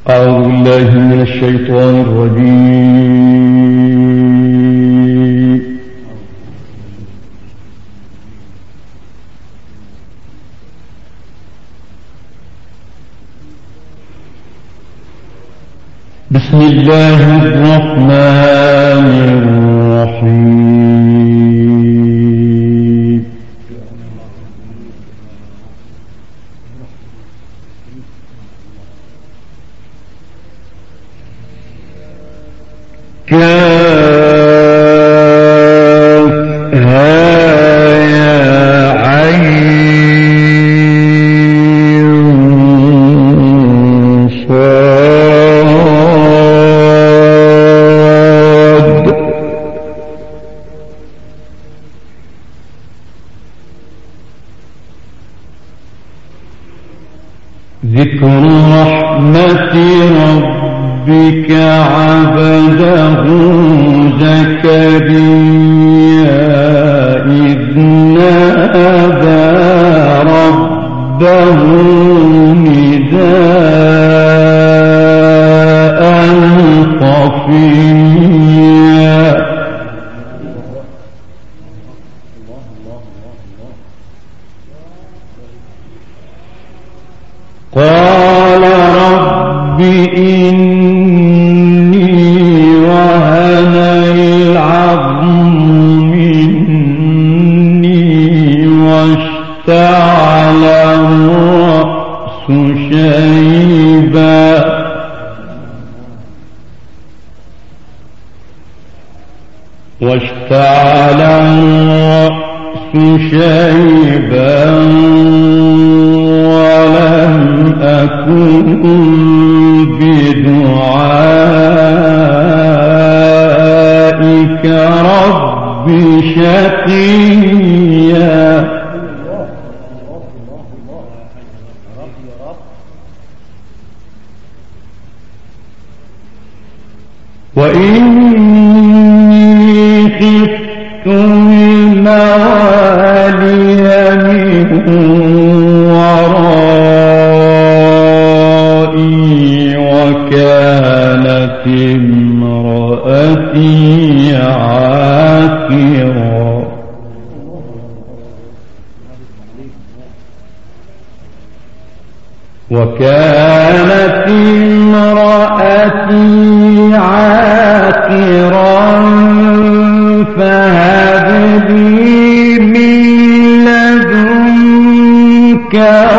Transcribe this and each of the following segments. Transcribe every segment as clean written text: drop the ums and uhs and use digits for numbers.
أعوذ بالله من الشيطان الرجيم. بسم الله الرحمن الرحيم. ذكر رحمة ربك عبده زكريا إذ نادى ربه نداء خفيا قال رب إني وهن العظم مني واشتعل الرأس شيبا ولم أكن بدعائك رب شقيا وإني خفت الموالي من ورائي وكانت امرأتي عاقرا فهب لي من لدنك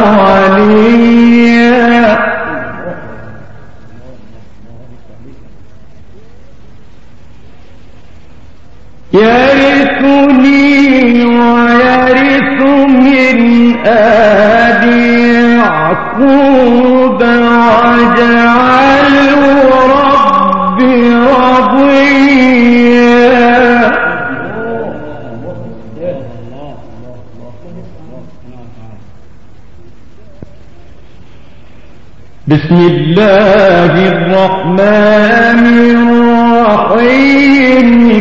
وليا يرثني ويرث من آل يعقوب واجعله رب رضيا بسم الله الرحمن الرحيم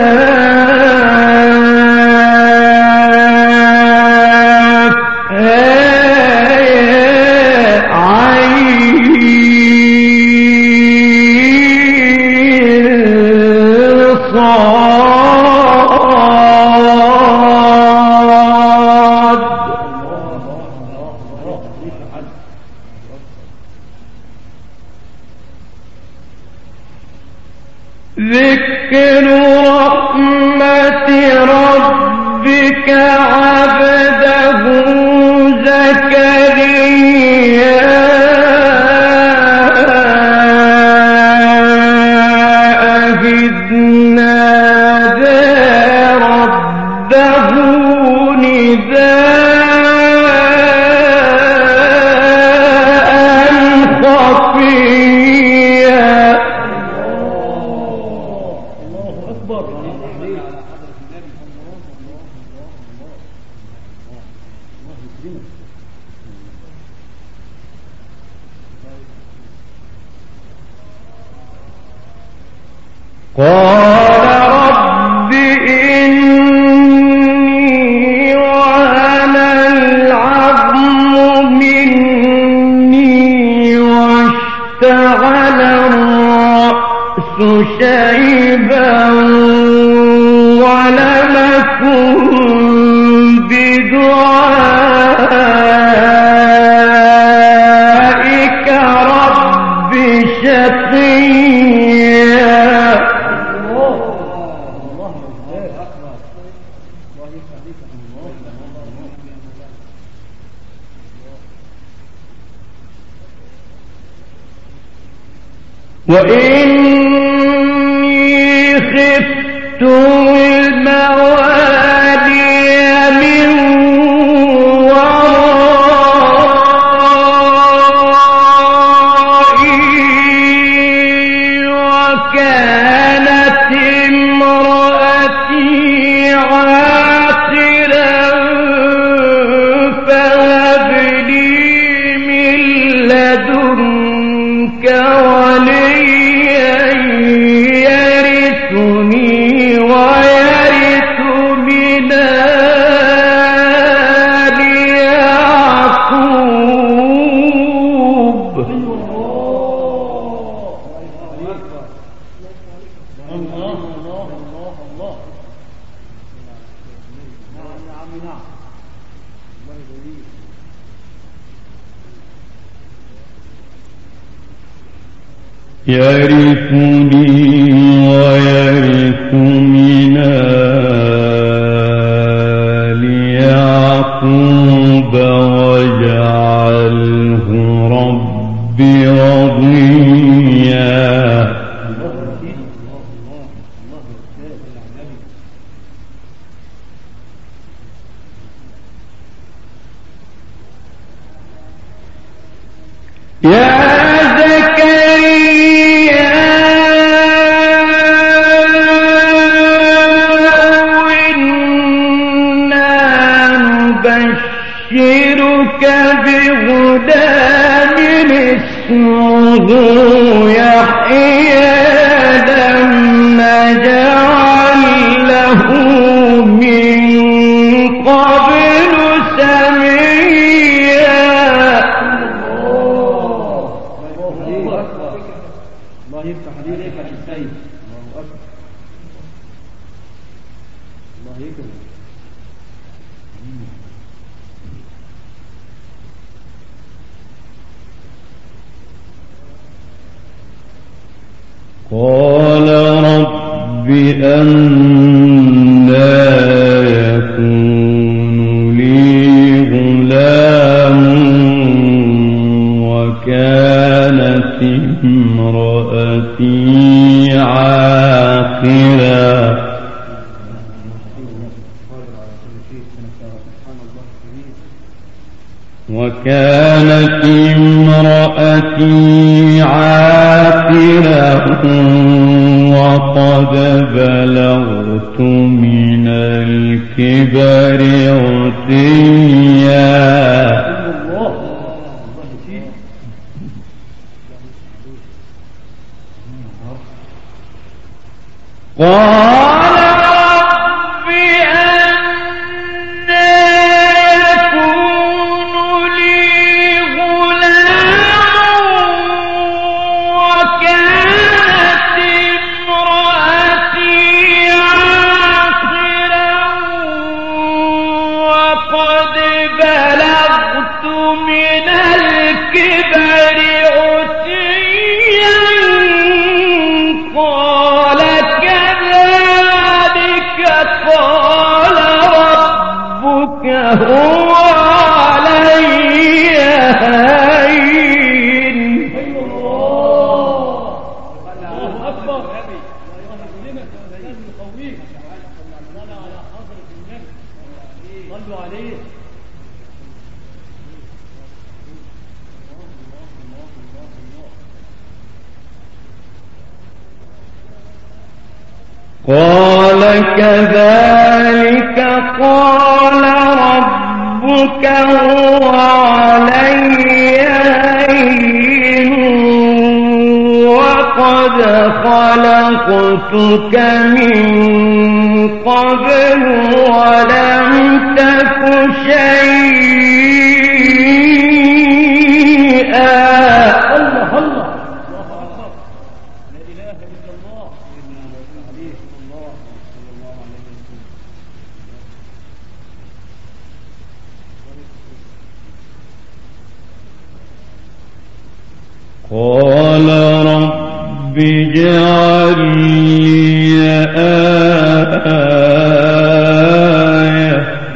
ذكر رحمة ربك عبده زكريا إذ نادى ربه نداء خفيا قال رب إني وهن العظم مني اشتعل الرأس شيبا ولم أكن بدعائك رب شقيا. وإني خفت الموالي من ورائي وكانت امرأتي عاقرا فهب لي من لدنك وليا يرثني ويرث من آل يعقوب. يرثني ويرث من آل يعقوب واجعله رب رضيا. يا زكريا إنا نبشرك بغلام اسمه يحيى لم نجعل له من قبل سميا. الله يفتح عليك يا سيد. الله أكبر. الله يكرمك. قال رب أنى يكون لي غلام وكانت امرأتي عاقرا. وكانت امرأتي عاقرا وقد بلغت من الكبر عتيا. قال رب أنى يكون لي غلام وكانت امرأتي عاقرا وقد بلغت من الكبر عتيا. قال قال ربك هو علي هين. الله أكبر. صلوا عليه. قال كذلك قال ربك هو علي هين وقد خلقتك من قبل ولم تك شيئا. الله الله قال رب اجعل لي آية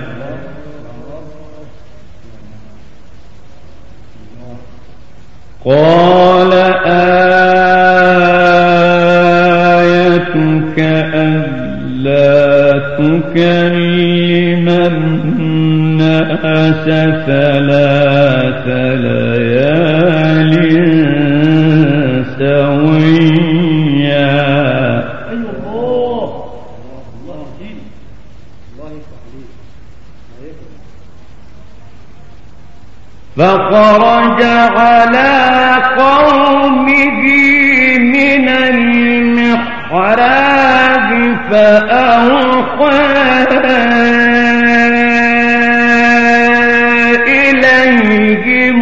قال آيتك ألا تكلم الناس 3 ليال سويا. فخرج على قومه من المحراب فأوحى إليهم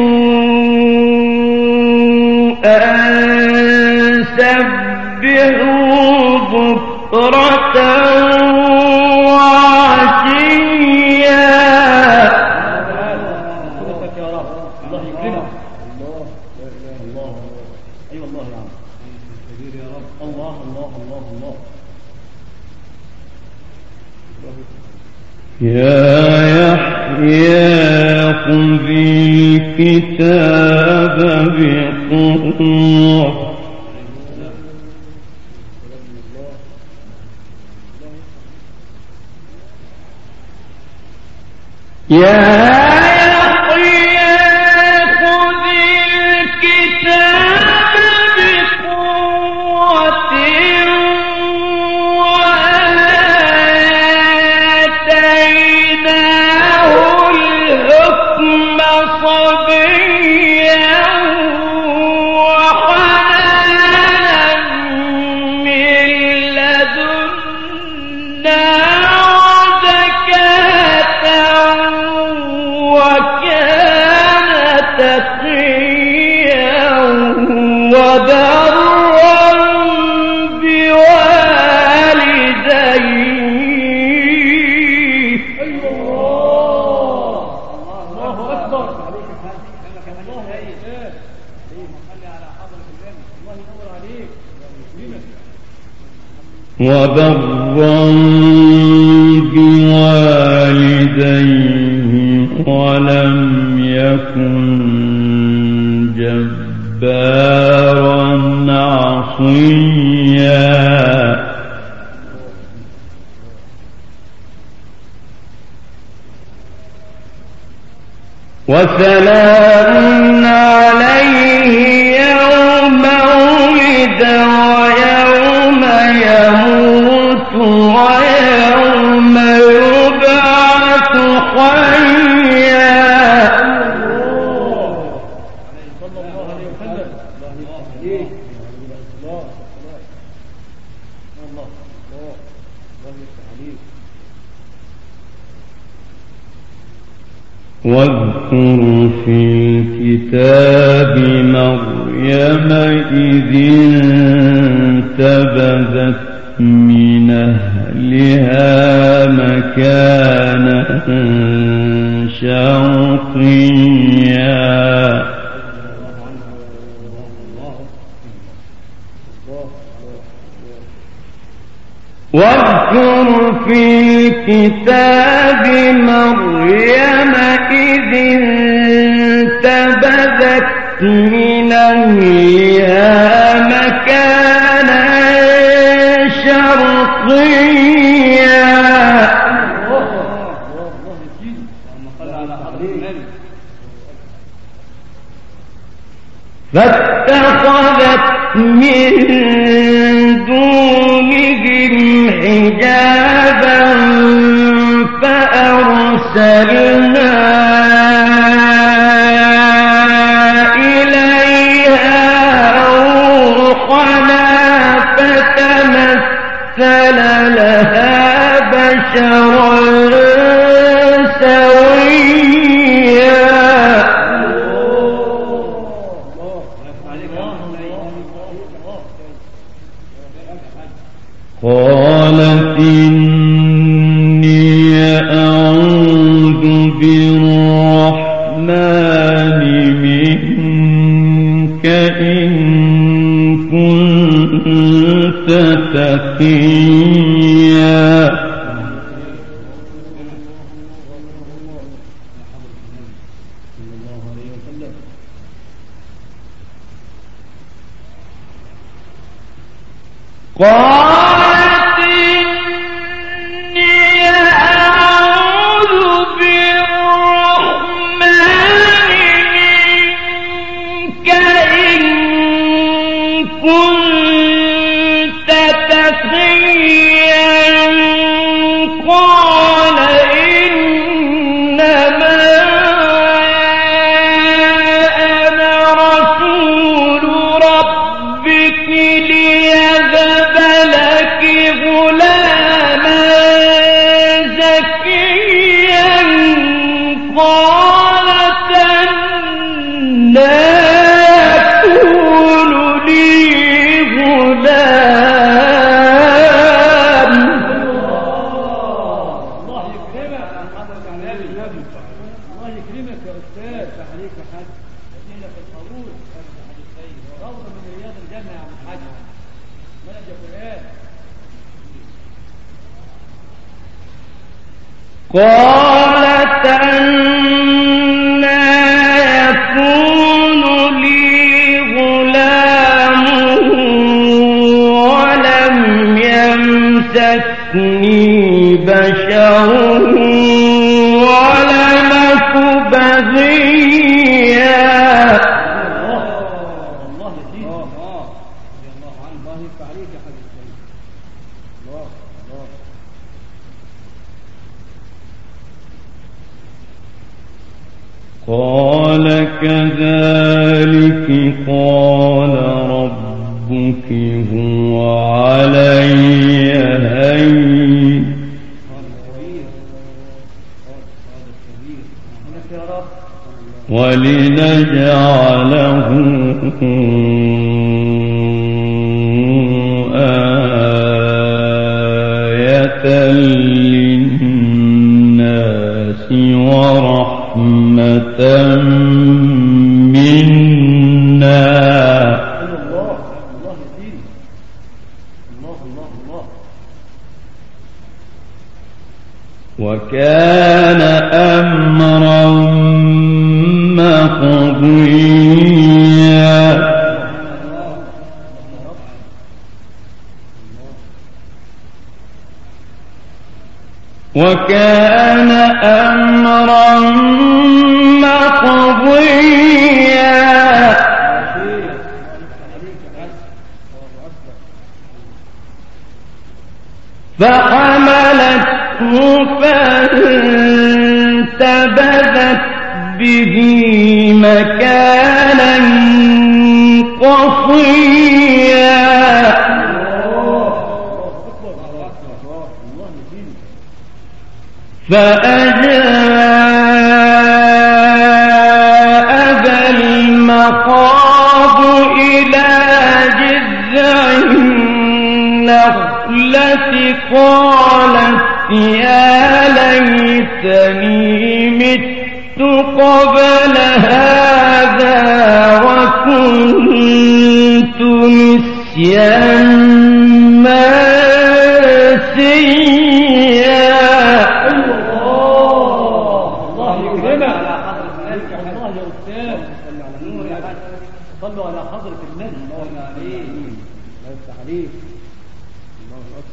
أن سبحوا بكرة وعشيا. يا يحيى خذ الكتاب بقوة وبرا بوالديه ولم يكن جبارا عصيا. وسلام عليه يوم ولد ويوم يموت ويوم يبعث حيا. واذكر في الكتاب مريم إذ انتبذت من أهلها مكانا شرقيا. واذكر في الكتاب مريم إذ انتبذت من أهلها مكانا شرقيا. فاتخذت من دونهم حجابا فأرسلنا إليها روحنا فتمثل لها بشرا سويا. قالت إني أعوذ بالرحمن منك إن كنت تقيا. قالت إني أعوذ بالرحمن منك إن كنت تقيا. قال إنما أنا رسول ربك ليهب لك غلاما زكيا. قالت أنى يكون لي غلام. الله يكرمك حضرتك على النبي. الله يكرمك يا أستاذ. تحريك حد ودينا في الطاووس روضة من رياض الجنة يا عم الحاج. مالك يا فلان؟ قالت أنى يكون لي غلام ولم يمسسني بشر ولم أك بغيا. الله يزيد. رضي الله عنه. الله يفتح عليك يا حبيبي السيد. الله الله. قال كذلك قال ربك هو علي هين ولنجعله آية للناس ورحمة منا. الله الله يزيد. الله الله الله. وكان أمرا مقضيا. وكان أمرا مقضيا. فحملته فانتبذت به مكانا قصيا. فأجاء المخاض إلى جذع النخلة قالت يا ليتني مت قبل هذا وكنت نسيا منسيا. الله يكرمك. الله يا أستاذ. صلوا على النور يا حاج. صلوا على حضرة النبي. الله عليه. الله يفتح عليك. الله أكبر.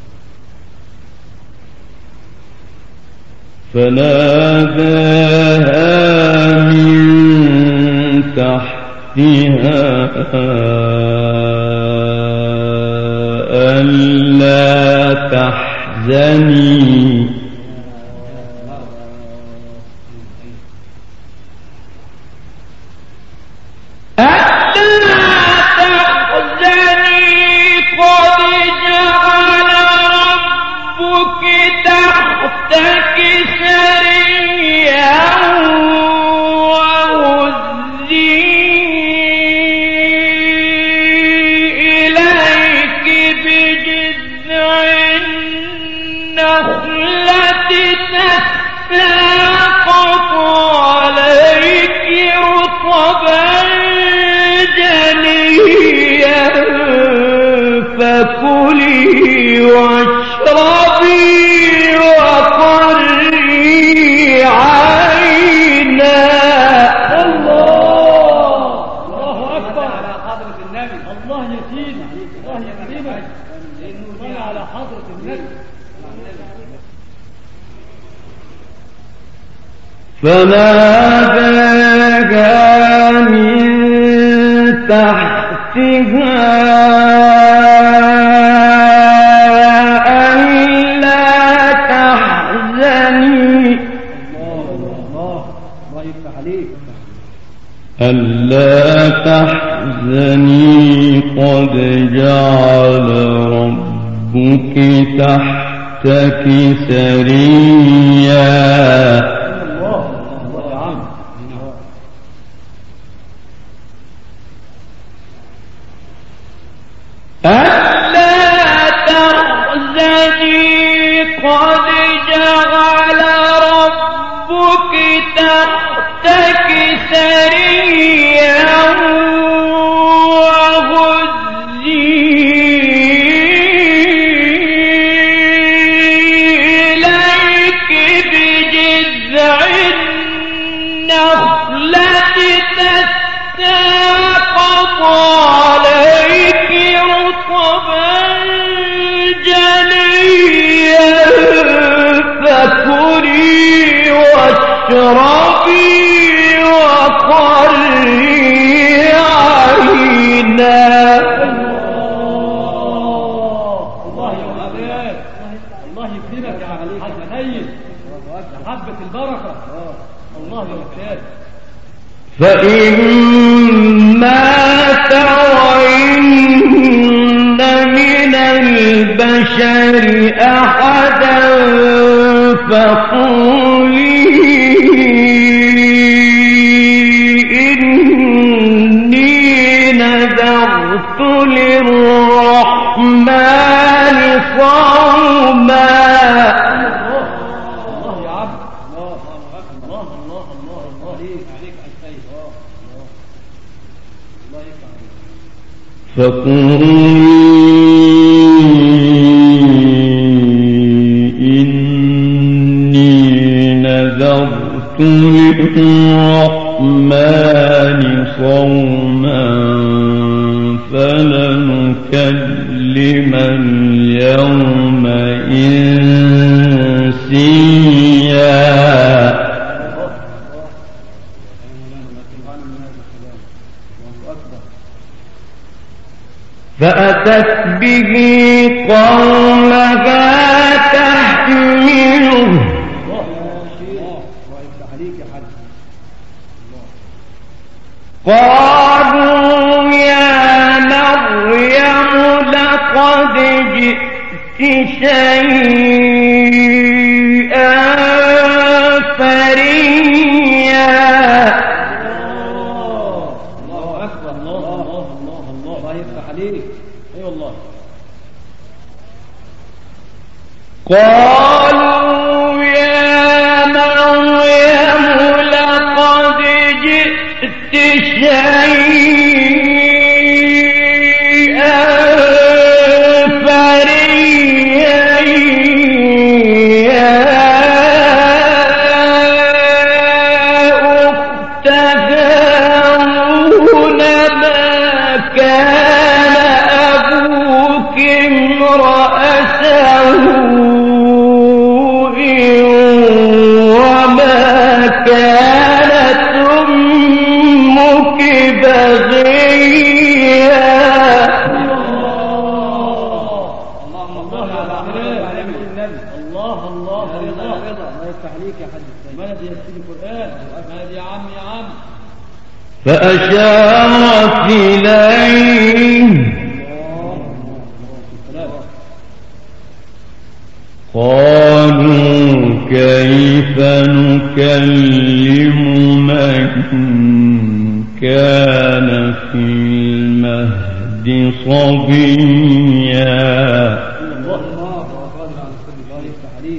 فناداها من تحتها ألا تحزني قد جعل ربك تحتك سريا وهزي إليك بجذع النخلة تساقط عليك رطبا جنيا فكلي واشربي وقري عينا. الله أكبر على حضرة النبي. الله يسينا الله يكرمك لأنه طلع على حضرة النبي. فناداها من تحتها ألا تحزني الله يفتح عليك. ألا تحزني قد جعل ربك تحتك سريا. ألا تحزني قد جعل ربك تحتك سريا وهزي إليك بجذع النخلة تساقط عليك رطبا جنيا فكلي واشربي وقري عينا. الله يوهبك الله يكرمك يا حاج نيل حبة البركة. الله يوهبك. فإما ترين من البشر أحدا فقولي إني نذرت للرحمن صوما. الله يا عبد الله الله الله الله الله عليك الخير. الله يفتح عليك. فقولي إني نذرت للرحمن صوما فلنكلم اليوم إنسيا. فأتت به قومها تحمله. الله يفتح عليك يا حاج. قالوا يا مريم لقد جئت شيئا فريا. الله أكبر. الله يفتح عليك. أي والله. قالوا يا مريم لقد جئت شيئا فريا يا أخت هارون ما كان أبوك امرأ سوء وما كانت أمك بغيا. الله يفتح عليك يا حاج. ماذا يكتب القرآن؟ ماذا يا عم يا عم. فأشارت إليه قالوا كيف نكلم من كان في المهد صبيا. الله قادر على كل شيء.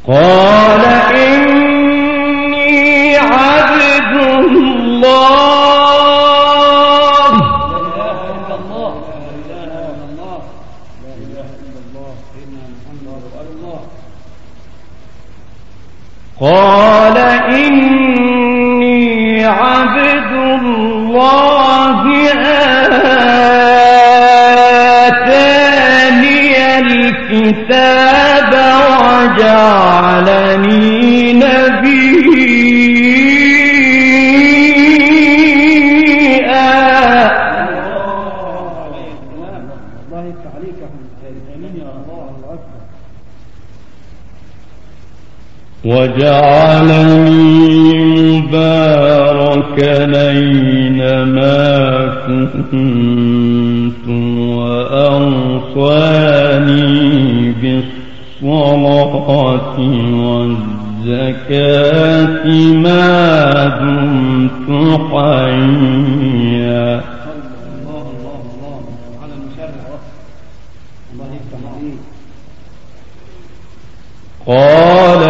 قال إني عبد الله قال إني عبد الله آتاني الكتاب وجعلني نبيا الله يفتح عليك يا احمد. امين يا الله. الله اكبر. وجعلني مباركا أينما كنت وأوصاني بالصلاة والزكاة ما دمت حيا. الله الله الله على المشرع. الله يفتح عليك. قال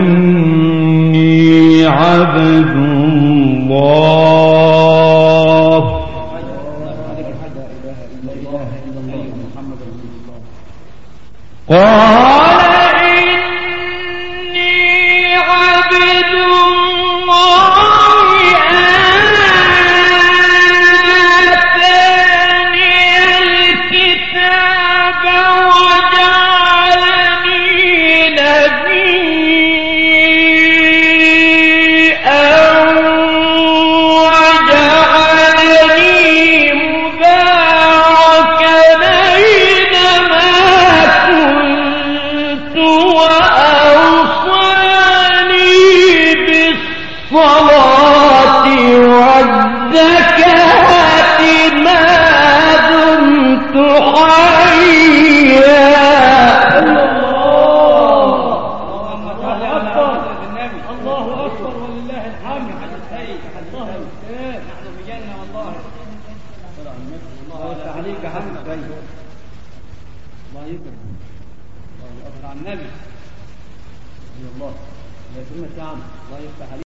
إني عبد الله قال إني عبد الله آتاني الكتاب وجعلني نبيا وجعلني مباركا أينما كنت وأوصاني بالصلاة والزكاة ما دمت حيا. الله اكبر ولله الحمد. الله يستاهل. نحن في جنه والله. الله يفتح عليك يا حمد. الله يكرمك. الله يكبر على النبي. الله يكرمك يا عم. الله يفتح عليك.